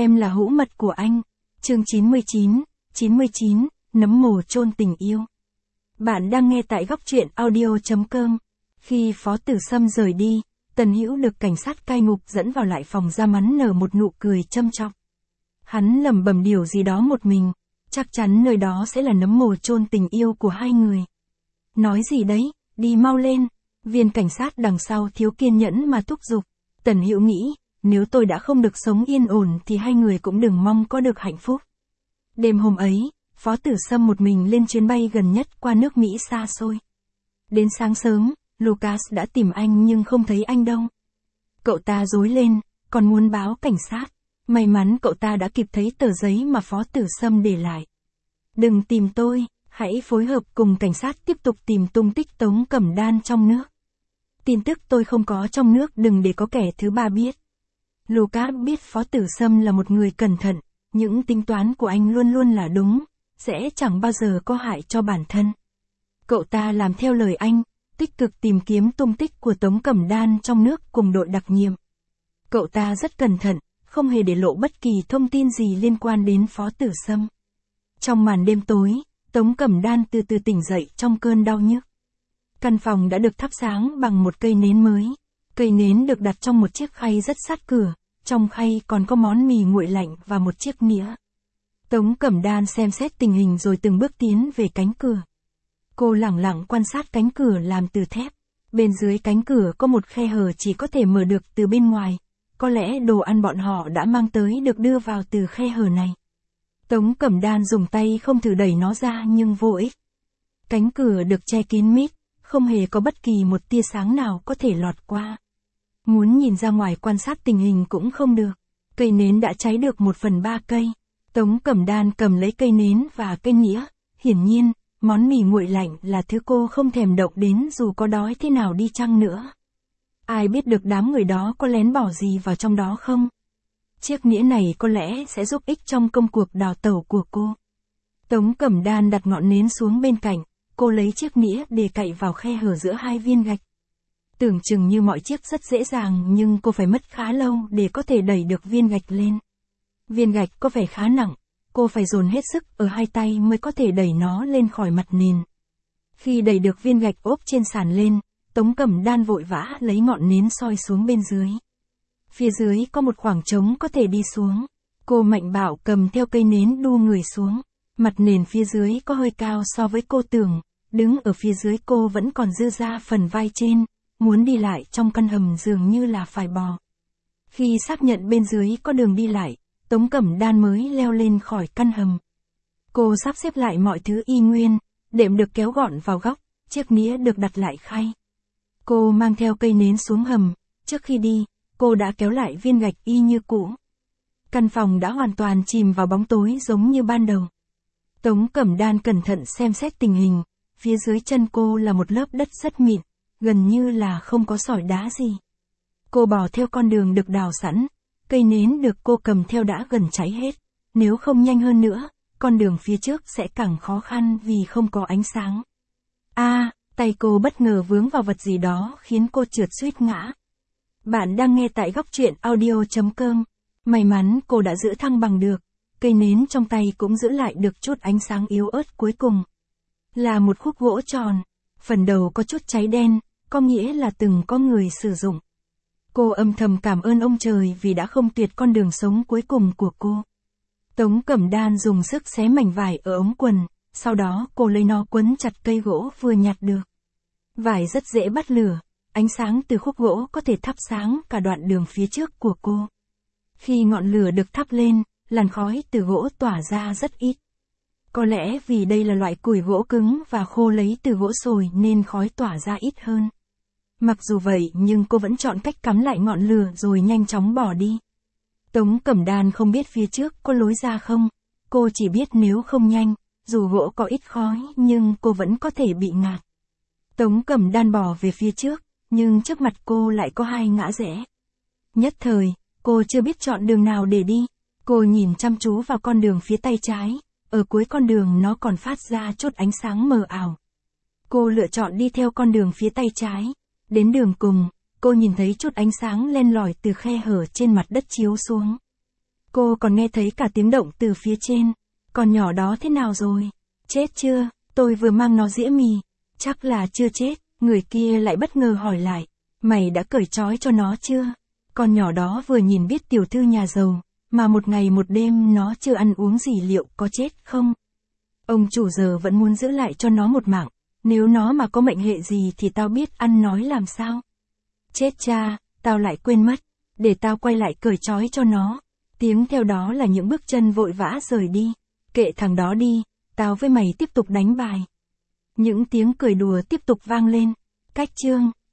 Em là hữu mật của anh. Chương 99, nấm mồ chôn tình yêu. Bạn đang nghe tại góc truyện audio.com. Khi Phó Tử Sâm rời đi, Tần Hữu được cảnh sát cai ngục dẫn vào lại phòng ra mắn nở một nụ cười châm chọc. Hắn lẩm bẩm điều gì đó một mình, chắc chắn nơi đó sẽ là nấm mồ chôn tình yêu của hai người. Nói gì đấy, đi mau lên. Viên cảnh sát đằng sau thiếu kiên nhẫn mà thúc giục. Tần Hữu nghĩ, nếu tôi đã không được sống yên ổn thì hai người cũng đừng mong có được hạnh phúc. Đêm hôm ấy, Phó Tử Sâm một mình lên chuyến bay gần nhất qua nước Mỹ xa xôi. Đến sáng sớm, Lucas đã tìm anh nhưng không thấy anh đâu. Cậu ta rối lên, còn muốn báo cảnh sát. May mắn cậu ta đã kịp thấy tờ giấy mà Phó Tử Sâm để lại. Đừng tìm tôi, hãy phối hợp cùng cảnh sát tiếp tục tìm tung tích Tống Cẩm Đan trong nước. Tin tức tôi không có trong nước đừng để có kẻ thứ ba biết. Lucas biết Phó Tử Sâm là một người cẩn thận, những tính toán của anh luôn luôn là đúng, sẽ chẳng bao giờ có hại cho bản thân. Cậu ta làm theo lời anh, tích cực tìm kiếm tung tích của Tống Cẩm Đan trong nước cùng đội đặc nhiệm. Cậu ta rất cẩn thận, không hề để lộ bất kỳ thông tin gì liên quan đến Phó Tử Sâm. Trong màn đêm tối, Tống Cẩm Đan từ từ tỉnh dậy trong cơn đau nhức. Căn phòng đã được thắp sáng bằng một cây nến mới. Cây nến được đặt trong một chiếc khay rất sát cửa, trong khay còn có món mì nguội lạnh và một chiếc nĩa. Tống Cẩm Đan xem xét tình hình rồi từng bước tiến về cánh cửa. Cô lẳng lặng quan sát cánh cửa làm từ thép. Bên dưới cánh cửa có một khe hở chỉ có thể mở được từ bên ngoài. Có lẽ đồ ăn bọn họ đã mang tới được đưa vào từ khe hở này. Tống Cẩm Đan dùng tay không thử đẩy nó ra nhưng vô ích. Cánh cửa được che kín mít, không hề có bất kỳ một tia sáng nào có thể lọt qua. Muốn nhìn ra ngoài quan sát tình hình cũng không được. Cây nến đã cháy được 1/3 cây. Tống Cẩm Đan cầm lấy cây nến và cây nĩa. Hiển nhiên, món mì nguội lạnh là thứ cô không thèm động đến dù có đói thế nào đi chăng nữa. Ai biết được đám người đó có lén bỏ gì vào trong đó không? Chiếc nĩa này có lẽ sẽ giúp ích trong công cuộc đào tẩu của cô. Tống Cẩm Đan đặt ngọn nến xuống bên cạnh, cô lấy chiếc nĩa để cạy vào khe hở giữa hai viên gạch. Tưởng chừng như mọi chiếc rất dễ dàng nhưng cô phải mất khá lâu để có thể đẩy được viên gạch lên. Viên gạch có vẻ khá nặng, cô phải dồn hết sức ở hai tay mới có thể đẩy nó lên khỏi mặt nền. Khi đẩy được viên gạch ốp trên sàn lên, Tống Cẩm Đan vội vã lấy ngọn nến soi xuống bên dưới. Phía dưới có một khoảng trống có thể đi xuống. Cô mạnh bạo cầm theo cây nến đu người xuống. Mặt nền phía dưới có hơi cao so với cô tưởng, đứng ở phía dưới cô vẫn còn dư ra phần vai trên, muốn đi lại trong căn hầm dường như là phải bò. Khi xác nhận bên dưới có đường đi lại, Tống Cẩm Đan mới leo lên khỏi căn hầm. Cô sắp xếp lại mọi thứ y nguyên, đệm được kéo gọn vào góc, chiếc nĩa được đặt lại khay. Cô mang theo cây nến xuống hầm, trước khi đi, cô đã kéo lại viên gạch y như cũ. Căn phòng đã hoàn toàn chìm vào bóng tối giống như ban đầu. Tống Cẩm Đan cẩn thận xem xét tình hình, phía dưới chân cô là một lớp đất rất mịn, gần như là không có sỏi đá gì. Cô bò theo con đường được đào sẵn, cây nến được cô cầm theo đã gần cháy hết, nếu không nhanh hơn nữa, con đường phía trước sẽ càng khó khăn vì không có ánh sáng. Tay cô bất ngờ vướng vào vật gì đó khiến cô trượt suýt ngã. Bạn đang nghe tại góc truyện audio.com. May mắn cô đã giữ thăng bằng được, cây nến trong tay cũng giữ lại được chút ánh sáng yếu ớt cuối cùng. Là một khúc gỗ tròn, phần đầu có chút cháy đen, có nghĩa là từng có người sử dụng. Cô âm thầm cảm ơn ông trời vì đã không tuyệt con đường sống cuối cùng của cô. Tống Cẩm Đan dùng sức xé mảnh vải ở ống quần, sau đó cô lấy nó quấn chặt cây gỗ vừa nhặt được. Vải rất dễ bắt lửa, ánh sáng từ khúc gỗ có thể thắp sáng cả đoạn đường phía trước của cô. Khi ngọn lửa được thắp lên, làn khói từ gỗ tỏa ra rất ít. Có lẽ vì đây là loại củi gỗ cứng và khô lấy từ gỗ sồi nên khói tỏa ra ít hơn. Mặc dù vậy nhưng cô vẫn chọn cách cắm lại ngọn lửa rồi nhanh chóng bỏ đi. Tống Cẩm Đan không biết phía trước có lối ra không, cô chỉ biết nếu không nhanh, dù gỗ có ít khói nhưng cô vẫn có thể bị ngạt. Tống Cẩm Đan bò về phía trước, nhưng trước mặt cô lại có hai ngã rẽ. Nhất thời, cô chưa biết chọn đường nào để đi. Cô nhìn chăm chú vào con đường phía tay trái, ở cuối con đường nó còn phát ra chút ánh sáng mờ ảo. Cô lựa chọn đi theo con đường phía tay trái. Đến đường cùng, cô nhìn thấy chút ánh sáng len lỏi từ khe hở trên mặt đất chiếu xuống. Cô còn nghe thấy cả tiếng động từ phía trên. Con nhỏ đó thế nào rồi? Chết chưa? Tôi vừa mang nó giã mì. Chắc là chưa chết. Người kia lại bất ngờ hỏi lại. Mày đã cởi trói cho nó chưa? Con nhỏ đó vừa nhìn biết tiểu thư nhà giàu, mà một ngày một đêm nó chưa ăn uống gì, liệu có chết không? Ông chủ giờ vẫn muốn giữ lại cho nó một mạng. Nếu nó mà có mệnh hệ gì thì tao biết ăn nói làm sao. Chết cha, tao lại quên mất. Để tao quay lại cởi trói cho nó. Tiếng theo đó là những bước chân vội vã rời đi. Kệ thằng đó đi, tao với mày tiếp tục đánh bài. Những tiếng cười đùa tiếp tục vang lên. Cách chương